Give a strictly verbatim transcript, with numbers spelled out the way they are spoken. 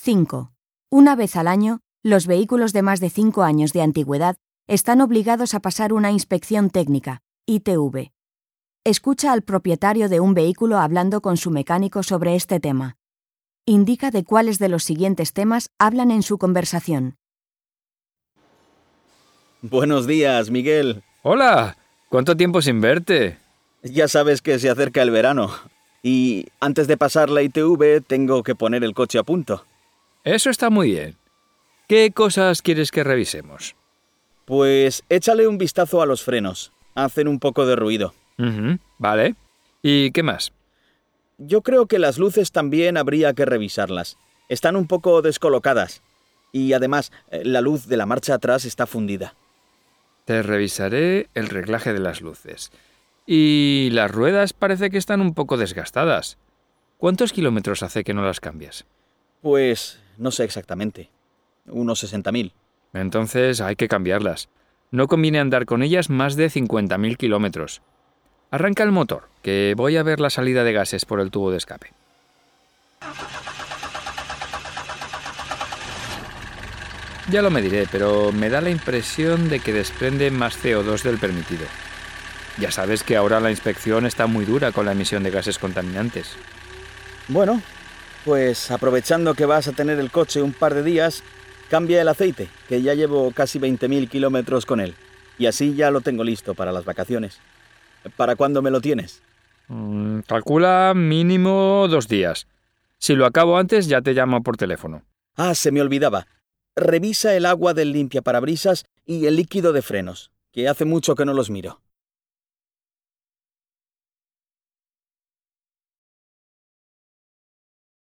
cinco. Una vez al año, los vehículos de más de cinco años de antigüedad están obligados a pasar una inspección técnica, I T V. Escucha al propietario de un vehículo hablando con su mecánico sobre este tema. Indica de cuáles de los siguientes temas hablan en su conversación. Buenos días, Miguel. Hola, ¿cuánto tiempo sin verte? Ya sabes que se acerca el verano. Y antes de pasar la I T V tengo que poner el coche a punto. Eso está muy bien. ¿Qué cosas quieres que revisemos? Pues échale un vistazo a los frenos. Hacen un poco de ruido. Uh-huh, vale. ¿Y qué más? Yo creo que las luces también habría que revisarlas. Están un poco descolocadas. Y además, la luz de la marcha atrás está fundida. Te revisaré el reglaje de las luces. Y las ruedas parece que están un poco desgastadas. ¿Cuántos kilómetros hace que no las cambias? Pues no sé exactamente. Unos sesenta mil. Entonces hay que cambiarlas. No conviene andar con ellas más de cincuenta mil kilómetros. Arranca el motor, que voy a ver la salida de gases por el tubo de escape. Ya lo mediré, pero me da la impresión de que desprende más C O dos del permitido. Ya sabes que ahora la inspección está muy dura con la emisión de gases contaminantes. Bueno, pues aprovechando que vas a tener el coche un par de días, cambia el aceite, que ya llevo casi veinte mil kilómetros con él. Y así ya lo tengo listo para las vacaciones. ¿Para cuándo me lo tienes? Mm, calcula mínimo dos días. Si lo acabo antes, ya te llamo por teléfono. Ah, se me olvidaba. Revisa el agua del limpiaparabrisas y el líquido de frenos, que hace mucho que no los miro.